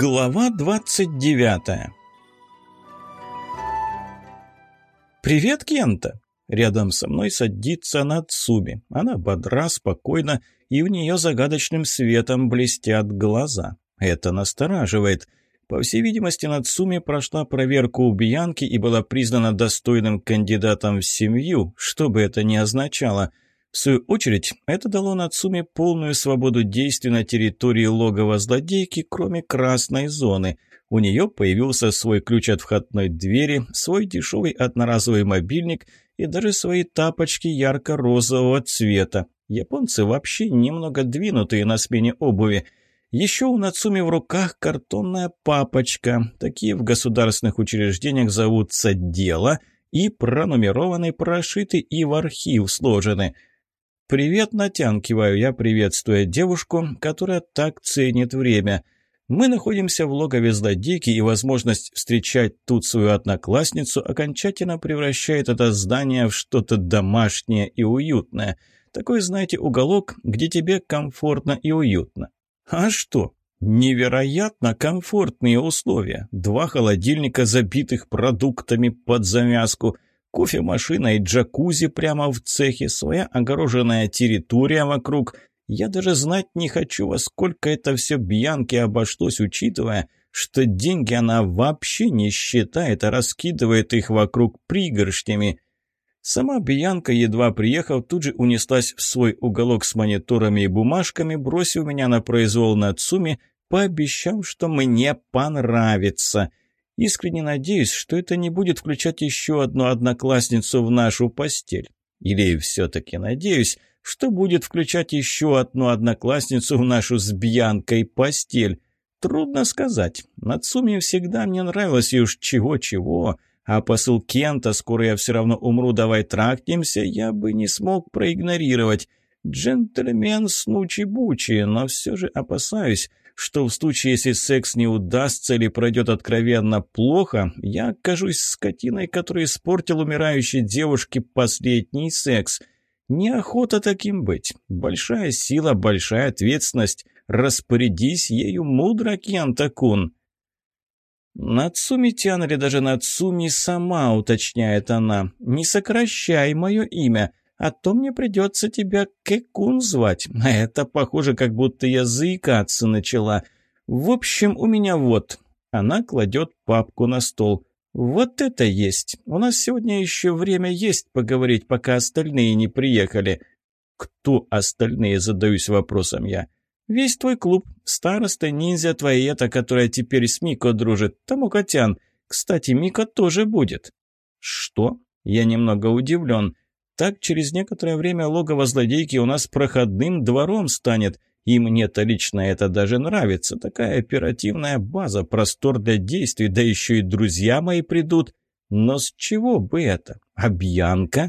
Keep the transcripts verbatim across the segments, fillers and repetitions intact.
Глава двадцать девятая. «Привет, Кента!» Рядом со мной садится Нацуми. Она бодра, спокойна, и у нее загадочным светом блестят глаза. Это настораживает. По всей видимости, Нацуми прошла проверку у Бьянки и была признана достойным кандидатом в семью, что бы это ни означало. В свою очередь, это дало Нацуми полную свободу действий на территории логова злодейки, кроме красной зоны. У нее появился свой ключ от входной двери, свой дешевый одноразовый мобильник и даже свои тапочки ярко-розового цвета. Японцы вообще немного двинутые на смене обуви. Еще у Нацуми в руках картонная папочка. Такие в государственных учреждениях зовутся «дело» и пронумерованы, прошиты и в архив сложены. «Привет, Натян», — киваю я, приветствуя девушку, которая так ценит время. Мы находимся в логове злодейки, и возможность встречать тут свою одноклассницу окончательно превращает это здание в что-то домашнее и уютное. Такой, знаете, уголок, где тебе комфортно и уютно. А что? Невероятно комфортные условия. Два холодильника, забитых продуктами под завязку, кофемашина и джакузи прямо в цехе, своя огороженная территория вокруг. Я даже знать не хочу, во сколько это все Бьянке обошлось, учитывая, что деньги она вообще не считает, а раскидывает их вокруг пригоршнями. Сама Бьянка, едва приехав, тут же унеслась в свой уголок с мониторами и бумажками, бросив меня на произвол Нацуми, пообещав, что мне понравится. Искренне надеюсь, что это не будет включать еще одну одноклассницу в нашу постель. Или все-таки надеюсь, что будет включать еще одну одноклассницу в нашу с Бьянкой постель. Трудно сказать. Нацуми всегда мне нравилось, и уж чего-чего. А посыл Кента «скоро я все равно умру, давай трахнемся» я бы не смог проигнорировать. Джентльмен снучи-бучи, но все же опасаюсь, что в случае, если секс не удастся или пройдет откровенно плохо, я окажусь скотиной, который испортил умирающей девушке последний секс. Неохота таким быть. Большая сила, большая ответственность. Распорядись ею мудро, Кента-кун. «Нацуми-тян» или даже «Нацуми сама», уточняет она. «Не сокращай мое имя, а то мне придется тебя Кэкун звать. А это похоже, как будто я заикаться начала. В общем, у меня вот». Она кладет папку на стол. «Вот это есть. У нас сегодня еще время есть поговорить, пока остальные не приехали». «Кто остальные?» – задаюсь вопросом я. «Весь твой клуб, староста, ниндзя твоя эта, которая теперь с Мико дружит, Томоко-тян. Кстати, Мико тоже будет». «Что?» Я немного удивлен. «Так через некоторое время логово злодейки у нас проходным двором станет, и мне-то лично это даже нравится. Такая оперативная база, простор для действий, да еще и друзья мои придут. Но с чего бы это? А Бьянка?»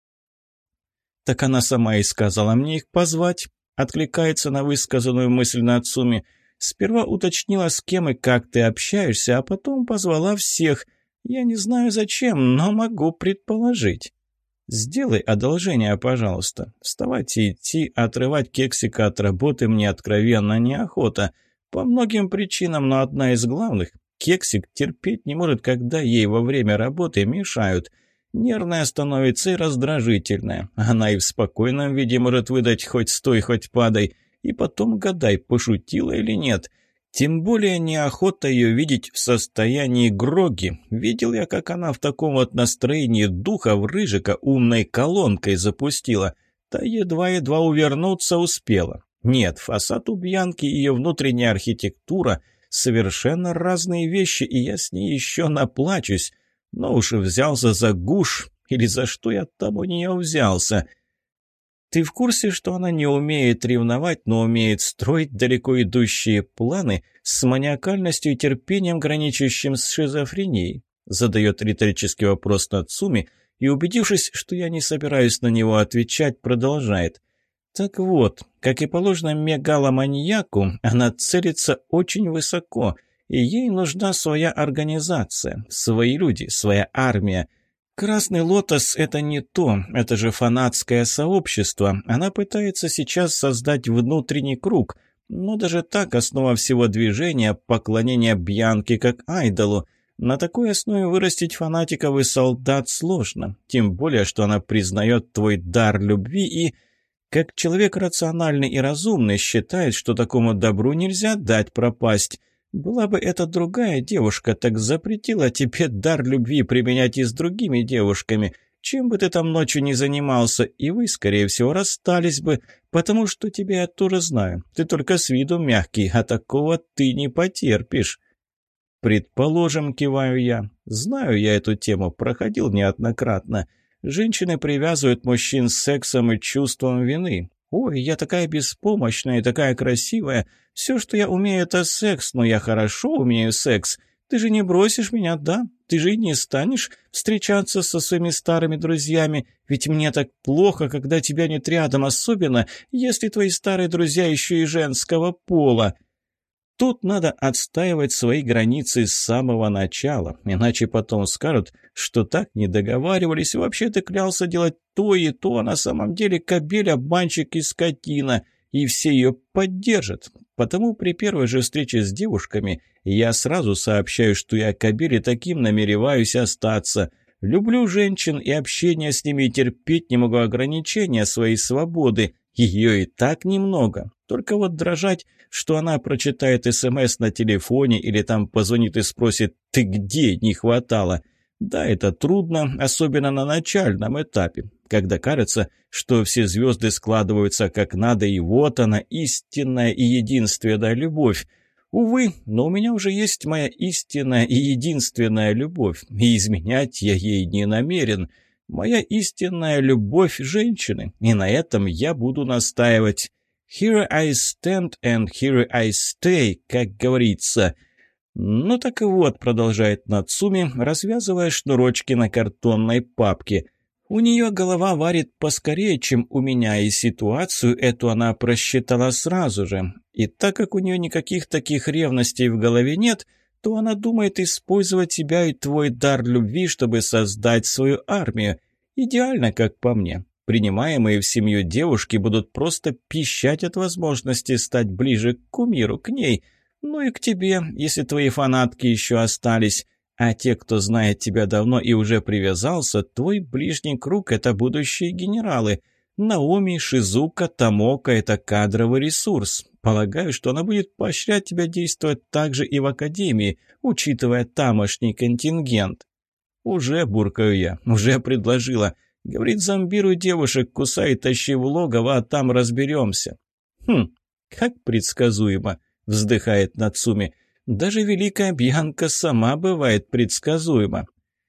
«Так она сама и сказала мне их позвать». Откликается на высказанную мысль Нацуми. «Сперва уточнила, с кем и как ты общаешься, а потом позвала всех. Я не знаю зачем, но могу предположить». «Сделай одолжение, пожалуйста. Вставать и идти, отрывать кексика от работы мне откровенно неохота. По многим причинам, но одна из главных – кексик терпеть не может, когда ей во время работы мешают». Нервная становится и раздражительная. Она и в спокойном виде может выдать хоть стой, хоть падай. И потом гадай, пошутила или нет. Тем более неохота ее видеть в состоянии гроги. Видел я, как она в таком вот настроении духа в Рыжика умной колонкой запустила. Та едва-едва увернуться успела. Нет, фасад у Бьянки и ее внутренняя архитектура – совершенно разные вещи, и я с ней еще наплачусь. Но уж и взялся за гуш, или за что я там у нее взялся? Ты в курсе, что она не умеет ревновать, но умеет строить далеко идущие планы с маниакальностью и терпением, граничащим с шизофренией? Задает риторический вопрос Нацуми, и, убедившись, что я не собираюсь на него отвечать, продолжает. Так вот, как и положено мегаломаньяку, она целится очень высоко – и ей нужна своя организация, свои люди, своя армия. Красный лотос – это не то, это же фанатское сообщество. Она пытается сейчас создать внутренний круг, Но даже так основа всего движения – поклонение Бьянке как айдолу. На такой основе вырастить фанатиков и солдат сложно, тем более, что она признает твой дар любви и, как человек рациональный и разумный, считает, что такому добру нельзя дать пропасть. Была бы это другая девушка, так запретила тебе дар любви применять и с другими девушками. Чем бы ты там ночью не занимался, и вы, скорее всего, расстались бы, потому что тебя я тоже знаю. Ты только с виду мягкий, а такого ты не потерпишь». «Предположим, киваю я. Знаю я эту тему, проходил неоднократно. Женщины привязывают мужчин с сексом и чувством вины. Ой, я такая беспомощная и такая красивая. Все, что я умею, это секс, но я хорошо умею секс. Ты же не бросишь меня, да? Ты же и не станешь встречаться со своими старыми друзьями. Ведь мне так плохо, когда тебя нет рядом, особенно если твои старые друзья еще и женского пола». Тут надо отстаивать свои границы с самого начала, иначе потом скажут, что так не договаривались, вообще ты клялся делать то и то, а на самом деле кобель, обманщик и скотина, и все ее поддержат. Потому при первой же встрече с девушками я сразу сообщаю, что я кобель и таким намереваюсь остаться. Люблю женщин и общение с ними, и терпеть не могу ограничения своей свободы. Ее и так немного. Только вот дрожать, что она прочитает СМС на телефоне или там позвонит и спросит «ты где?» не хватало. Да, это трудно, особенно на начальном этапе, когда кажется, что все звезды складываются как надо, и вот она, истинная и единственная любовь. Увы, но у меня уже есть моя истинная и единственная любовь, и изменять я ей не намерен. Моя истинная любовь – женщины, и на этом я буду настаивать. «Here I stand and here I stay», как говорится. «Ну так и вот», – продолжает Нацуми, развязывая шнурочки на картонной папке. «У нее голова варит поскорее, чем у меня, и ситуацию эту она просчитала сразу же. И так как у нее никаких таких ревностей в голове нет, то она думает использовать тебя и твой дар любви, чтобы создать свою армию. Идеально, как по мне. Принимаемые в семью девушки будут просто пищать от возможности стать ближе к кумиру, к ней, ну и к тебе, если твои фанатки еще остались. А те, кто знает тебя давно и уже привязался, твой ближний круг – это будущие генералы. Наоми, Шизука, Томока – это кадровый ресурс. Полагаю, что она будет поощрять тебя действовать так же и в академии, учитывая тамошний контингент». «Уже», – буркаю я, – «уже предложила». Говорит, зомбируй девушек, кусай, тащи в логово, а там разберемся. Хм, как предсказуемо, вздыхает Нацуми. Даже великая Бьянка сама бывает предсказуема.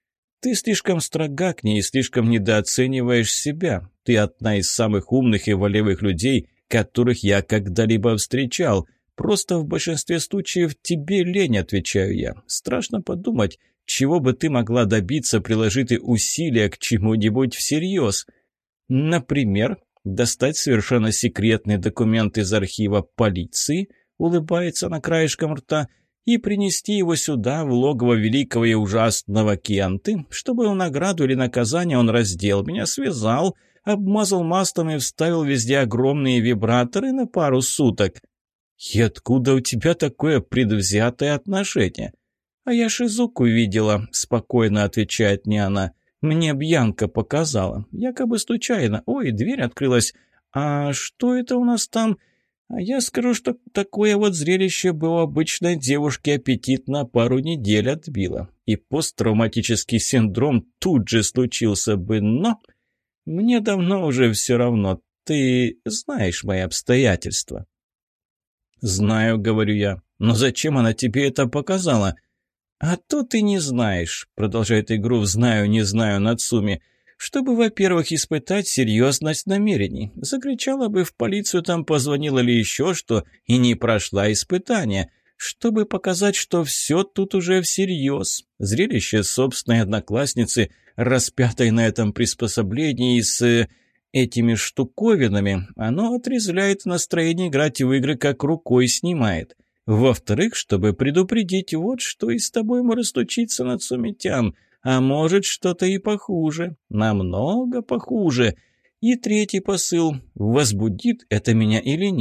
Ты слишком строга к ней и слишком недооцениваешь себя. Ты одна из самых умных и волевых людей, которых я когда-либо встречал. Просто в большинстве случаев тебе лень, отвечаю я. Страшно подумать, чего бы ты могла добиться, приложи ты усилия к чему-нибудь всерьез. Например, достать совершенно секретный документ из архива полиции, улыбается на краешком рта, и принести его сюда, в логово великого и ужасного Кенты, чтобы в награду или наказание он раздел меня, связал, обмазал маслом и вставил везде огромные вибраторы на пару суток. И откуда у тебя такое предвзятое отношение? «А я Шизуку видела», — спокойно отвечает мне она. «Мне Бьянка показала. Якобы случайно. Ой, дверь открылась. А что это у нас там?» А я скажу, что такое вот зрелище бы у обычной девушки аппетит на пару недель отбило. И посттравматический синдром тут же случился бы, но... Мне давно уже все равно. Ты знаешь мои обстоятельства. «Знаю», — говорю я. «Но зачем она тебе это показала?» «А то ты не знаешь», — продолжает игру в «знаю, не знаю» Нацуми, «чтобы, во-первых, испытать серьезность намерений. Закричала бы в полицию, там позвонила ли еще что, и не прошла испытания. Чтобы показать, что все тут уже всерьез. Зрелище собственной одноклассницы, распятой на этом приспособлении с э, этими штуковинами, оно отрезвляет настроение играть в игры, как рукой снимает». Во-вторых, чтобы предупредить, вот что и с тобой может случиться, Нацуми-тян, а может что-то и похуже, намного похуже. И третий посыл, возбудит это меня или нет.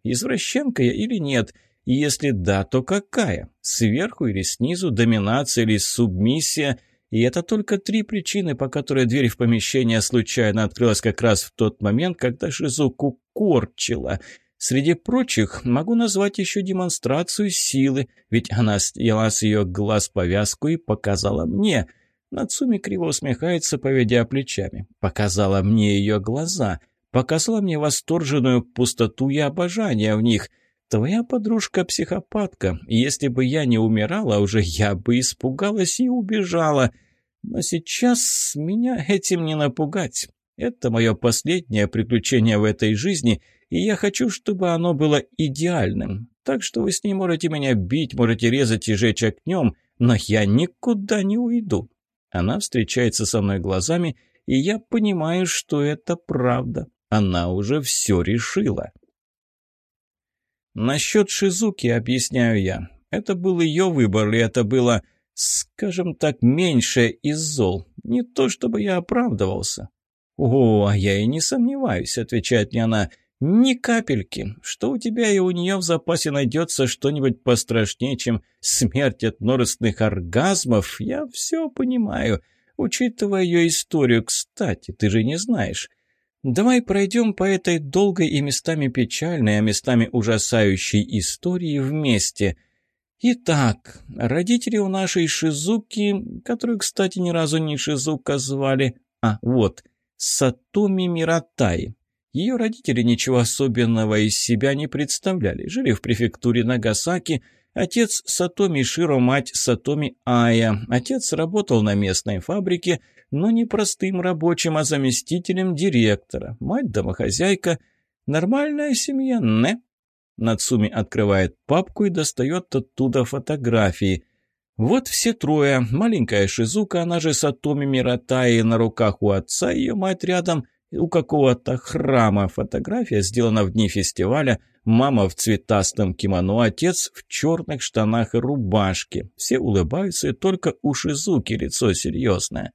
Извращенка я или нет? И если да, то какая? Сверху или снизу, доминация или субмиссия? И это только три причины, по которой дверь в помещение случайно открылась как раз в тот момент, когда Шизуку корчила. Среди прочих могу назвать еще демонстрацию силы, ведь она сняла с ее глаз повязку и показала мне. Нацуми криво усмехается, поведя плечами. Показала мне ее глаза, показала мне восторженную пустоту и обожание в них. Твоя подружка-психопатка, и если бы я не умирала уже, я бы испугалась и убежала. Но сейчас меня этим не напугать. Это мое последнее приключение в этой жизни, и я хочу, чтобы оно было идеальным. Так что вы с ней можете меня бить, можете резать и жечь огнем, но я никуда не уйду. Она встречается со мной глазами, и я понимаю, что это правда. Она уже все решила. Насчет Шизуки объясняю я. Это был ее выбор, и это было, скажем так, меньшее из зол. Не то чтобы я оправдывался. «О, а я и не сомневаюсь», — отвечает мне она. «Ни капельки. Что у тебя и у нее в запасе найдется что-нибудь пострашнее, чем смерть от множественных оргазмов, я все понимаю. Учитывая ее историю, кстати, ты же не знаешь. Давай пройдем по этой долгой и местами печальной, а местами ужасающей истории вместе. Итак, родители у нашей Шизуки, которую, кстати, ни разу не Шизука звали, а вот, Сатоми Миратай. Ее родители ничего особенного из себя не представляли. Жили в префектуре Нагасаки. Отец Сатоми Широ, мать Сатоми Ая. Отец работал на местной фабрике, но не простым рабочим, а заместителем директора. Мать домохозяйка. Нормальная семья, не? Нацуми открывает папку и достает оттуда фотографии. Вот все трое. Маленькая Шизука, она же Сатоми Миратай, на руках у отца, ее мать рядом у какого-то храма. Фотография сделана в дни фестиваля. Мама в цветастом кимоно, отец в черных штанах и рубашке. Все улыбаются, и только у Шизуки лицо серьезное.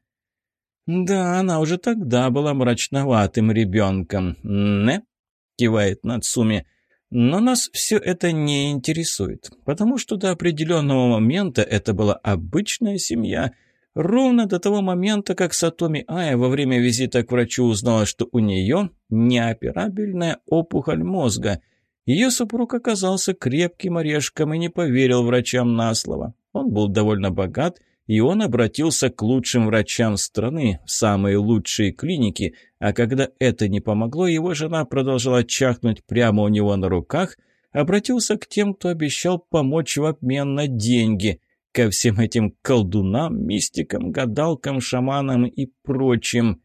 «Да, она уже тогда была мрачноватым ребенком. Не?» – кивает Нацуми. «Но нас все это не интересует, потому что до определенного момента это была обычная семья». Ровно до того момента, как Сатоми Ая во время визита к врачу узнала, что у нее неоперабельная опухоль мозга. Ее супруг оказался крепким орешком и не поверил врачам на слово. Он был довольно богат, и он обратился к лучшим врачам страны, в самые лучшие клиники, а когда это не помогло, его жена продолжала чахнуть прямо у него на руках, обратился к тем, кто обещал помочь в обмен на деньги – ко всем этим колдунам, мистикам, гадалкам, шаманам и прочим.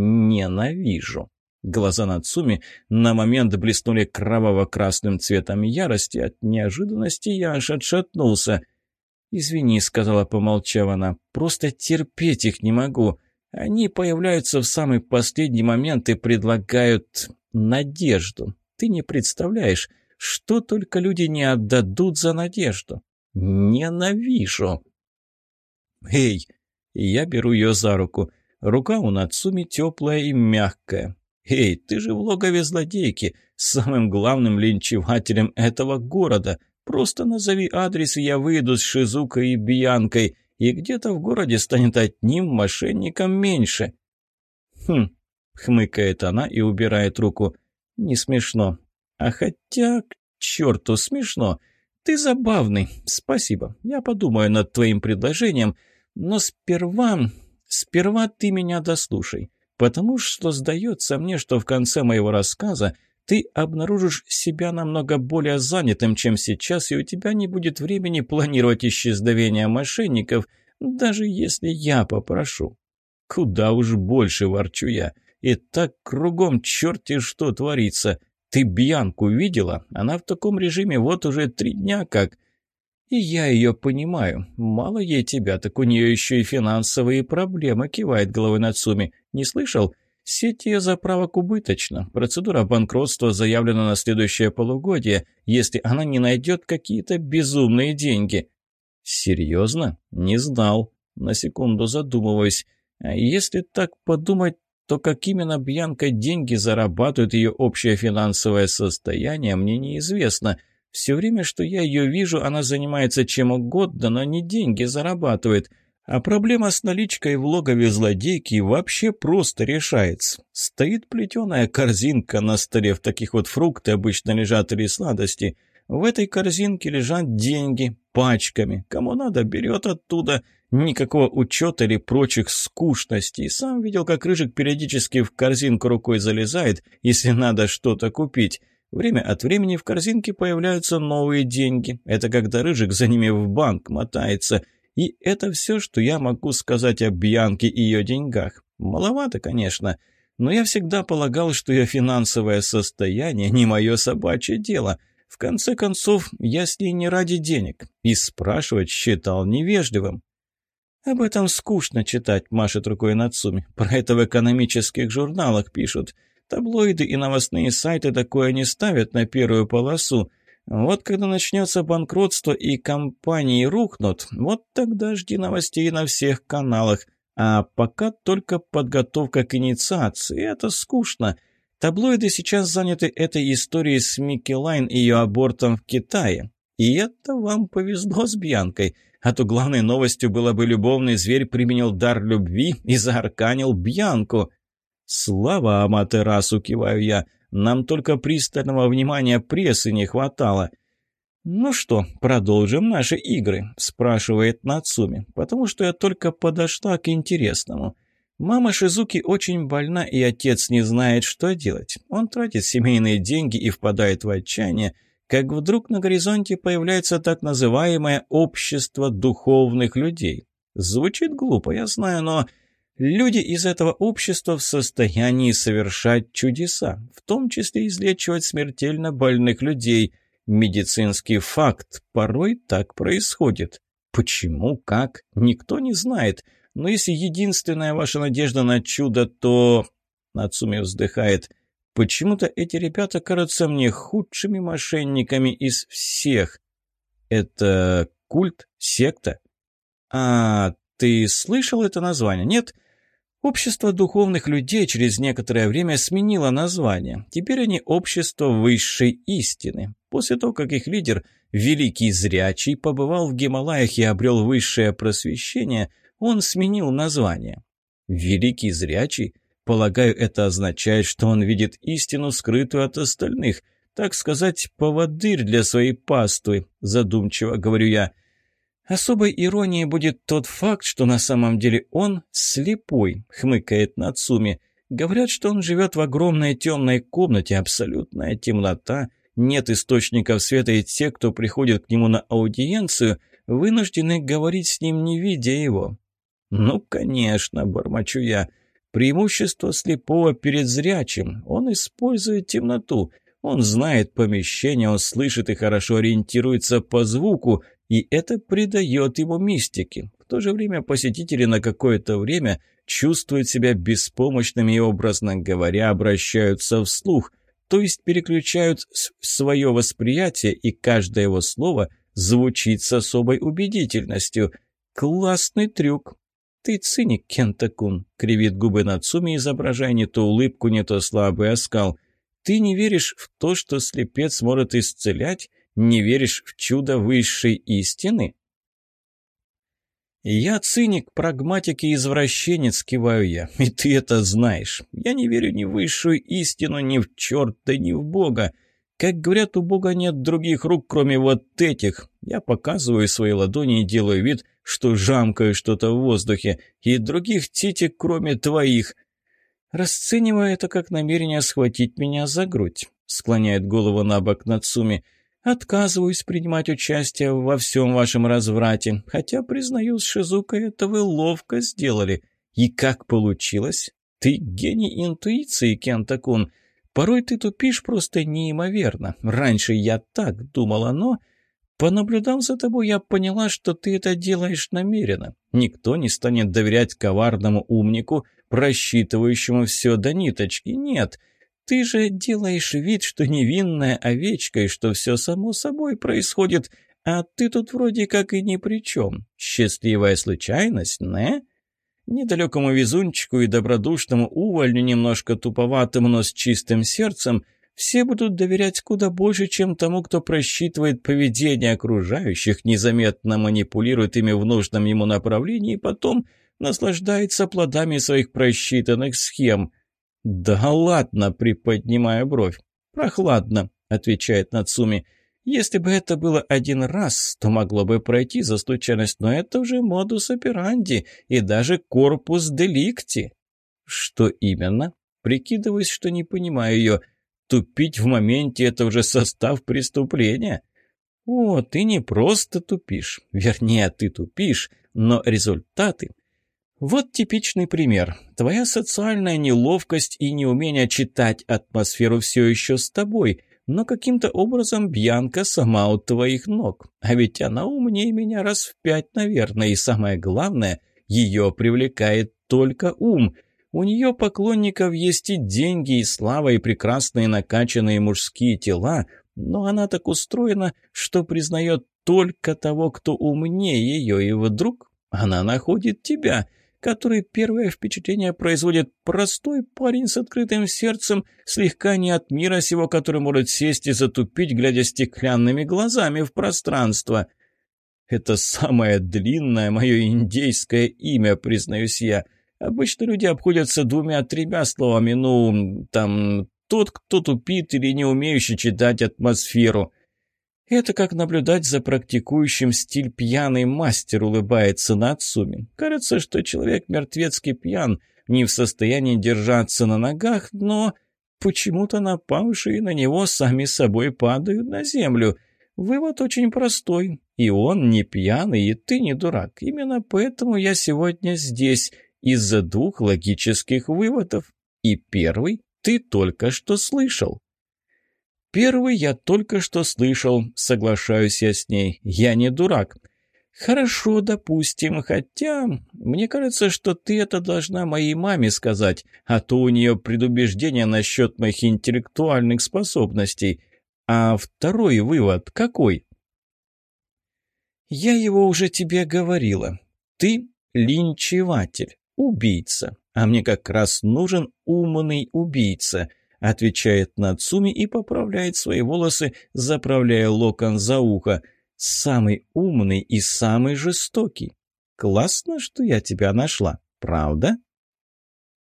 Ненавижу. Глаза Нацуми на момент блеснули кроваво-красным цветом ярости. От неожиданности я аж отшатнулся. «Извини», — сказала, помолчав она, — «просто терпеть их не могу. Они появляются в самый последний момент и предлагают надежду. Ты не представляешь, что только люди не отдадут за надежду». «Ненавижу!» «Эй!» Я беру ее за руку. Рука у Нацуми теплая и мягкая. «Эй, ты же в логове злодейки, самым главным линчевателем этого города. Просто назови адрес, и я выйду с Шизукой и Бьянкой, и где-то в городе станет одним мошенником меньше». «Хм!» — хмыкает она и убирает руку. «Не смешно. А хотя, к черту, смешно. Ты забавный. Спасибо. Я подумаю над твоим предложением, но сперва... Сперва ты меня дослушай, потому что сдается мне, что в конце моего рассказа ты обнаружишь себя намного более занятым, чем сейчас, и у тебя не будет времени планировать исчезновение мошенников, даже если я попрошу. Куда уж больше, ворчу я. И так кругом черти что творится. Ты Бьянку видела? Она в таком режиме вот уже три дня как. И я ее понимаю. Мало ей тебя, так у нее еще и финансовые проблемы, кивает головой Нацуми. Не слышал? Сеть ее заправок убыточна. Процедура банкротства заявлена на следующее полугодие, если она не найдет какие-то безумные деньги. Серьезно? Не знал. На секунду задумываюсь. А если так подумать, то, как именно Бьянка деньги зарабатывает, ее общее финансовое состояние, мне неизвестно. Все время, что я ее вижу, она занимается чем угодно, но не деньги зарабатывает. А проблема с наличкой в логове злодейки вообще просто решается. Стоит плетеная корзинка на столе, в таких вот фрукты обычно лежат или сладости. В этой корзинке лежат деньги пачками. Кому надо, берет оттуда. Никакого учета или прочих скучностей. Сам видел, как Рыжик периодически в корзинку рукой залезает, если надо что-то купить. Время от времени в корзинке появляются новые деньги. Это когда Рыжик за ними в банк мотается. И это все, что я могу сказать о Бьянке и ее деньгах. Маловато, конечно, но я всегда полагал, что ее финансовое состояние не мое собачье дело. В конце концов, я с ней не ради денег, и спрашивать считал невежливым. «Об этом скучно читать», — машет рукой Нацуми. «Про это в экономических журналах пишут. Таблоиды и новостные сайты такое не ставят на первую полосу. Вот когда начнется банкротство и компании рухнут, вот тогда жди новостей на всех каналах. А пока только подготовка к инициации. Это скучно. Таблоиды сейчас заняты этой историей с Микки Лайн и ее абортом в Китае. И это вам повезло с Бьянкой. А то главной новостью было бы любовный зверь применил дар любви и заарканил Бьянку». «Слава Аматерасу», — киваю я, — «нам только пристального внимания прессы не хватало». «Ну что, продолжим наши игры?» — спрашивает Нацуми, потому что я только подошла к интересному. Мама Шизуки очень больна, и отец не знает, что делать. Он тратит семейные деньги и впадает в отчаяние, как вдруг на горизонте появляется так называемое «общество духовных людей». Звучит глупо, я знаю, но люди из этого общества в состоянии совершать чудеса, в том числе излечивать смертельно больных людей. Медицинский факт, порой так происходит. Почему, как, никто не знает. Но если единственная ваша надежда на чудо, то... Нацуми вздыхает. Почему-то эти ребята кажутся мне худшими мошенниками из всех. Это культ? Секта? А, ты слышал это название, нет? Общество духовных людей через некоторое время сменило название. Теперь они общество высшей истины. После того, как их лидер, великий зрячий, побывал в Гималаях и обрел высшее просвещение, он сменил название. Великий зрячий? Полагаю, это означает, что он видит истину, скрытую от остальных. Так сказать, поводырь для своей паствы, задумчиво говорю я. Особой иронией будет тот факт, что на самом деле он слепой, хмыкает Нацуми. Говорят, что он живет в огромной темной комнате, абсолютная темнота, нет источников света, и те, кто приходит к нему на аудиенцию, вынуждены говорить с ним, не видя его. Ну, конечно, бормочу я. Преимущество слепого перед зрячим. Он использует темноту. Он знает помещение, он слышит и хорошо ориентируется по звуку, и это придает ему мистики. В то же время посетители на какое-то время чувствуют себя беспомощными и, образно говоря, обращаются вслух, то есть переключают свое восприятие, и каждое его слово звучит с особой убедительностью. Классный трюк. «Ты циник, Кента-кун», — кривит губы Нацуми, изображая не то улыбку, не то слабый оскал. «Ты не веришь в то, что слепец может исцелять? Не веришь в чудо высшей истины?» «Я циник, прагматик и извращенец», — киваю я, — «и ты это знаешь. Я не верю ни в высшую истину, ни в черта, ни в Бога. Как говорят, у Бога нет других рук, кроме вот этих. Я показываю свои ладони и делаю вид, что жамкаю что-то в воздухе, и других титик, кроме твоих». «Расцениваю это как намерение схватить меня за грудь», — склоняет голову на бок Нацуми. «Отказываюсь принимать участие во всем вашем разврате, хотя, признаюсь, Шизука, это вы ловко сделали. И как получилось? Ты гений интуиции, Кента-кун. Порой ты тупишь просто неимоверно. Раньше я так думала, но, понаблюдав за тобой, я поняла, что ты это делаешь намеренно. Никто не станет доверять коварному умнику, просчитывающему все до ниточки. Нет». Ты же делаешь вид, что невинная овечка, и что все само собой происходит, а ты тут вроде как и ни при чем. Счастливая случайность, не? Недалекому везунчику и добродушному увольню, немножко туповатому, но с чистым сердцем, все будут доверять куда больше, чем тому, кто просчитывает поведение окружающих, незаметно манипулирует ими в нужном ему направлении и потом наслаждается плодами своих просчитанных схем. «Да ладно», — приподнимая бровь. «Прохладно», — отвечает Нацуми. «Если бы это было один раз, то могло бы пройти за случайность, но это уже модус операнди и даже корпус деликти». «Что именно?» Прикидываюсь, что не понимаю ее. Тупить в моменте — это уже состав преступления. «О, ты не просто тупишь. Вернее, ты тупишь, но результаты...» Вот типичный пример. Твоя социальная неловкость и неумение читать атмосферу все еще с тобой, но каким-то образом Бьянка сама у твоих ног. А ведь она умнее меня раз в пять, наверное, и самое главное, ее привлекает только ум. У нее поклонников есть и деньги, и слава, и прекрасные накачанные мужские тела, но она так устроена, что признает только того, кто умнее ее, и вдруг она находит тебя – который первое впечатление производит простой парень с открытым сердцем, слегка не от мира сего, который может сесть и затупить, глядя стеклянными глазами в пространство. Это самое длинное мое индейское имя, признаюсь я. Обычно люди обходятся двумя-тремя словами, ну, там, тот, кто тупит или не умеющий читать атмосферу. Это как наблюдать за практикующим стиль пьяный мастер, улыбается Нацуми. Кажется, что человек мертвецки пьян, не в состоянии держаться на ногах, но почему-то напавшие на него сами собой падают на землю. Вывод очень простой. И он не пьяный, и ты не дурак. Именно поэтому я сегодня здесь, из-за двух логических выводов. И первый ты только что слышал. «Первый я только что слышал, соглашаюсь я с ней. Я не дурак». «Хорошо, допустим, хотя мне кажется, что ты это должна моей маме сказать, а то у нее предубеждение насчет моих интеллектуальных способностей. А второй вывод какой?» «Я его уже тебе говорила. Ты линчеватель, убийца, а мне как раз нужен умный убийца». Отвечает Нацуми и поправляет свои волосы, заправляя локон за ухо. «Самый умный и самый жестокий. Классно, что я тебя нашла, правда?»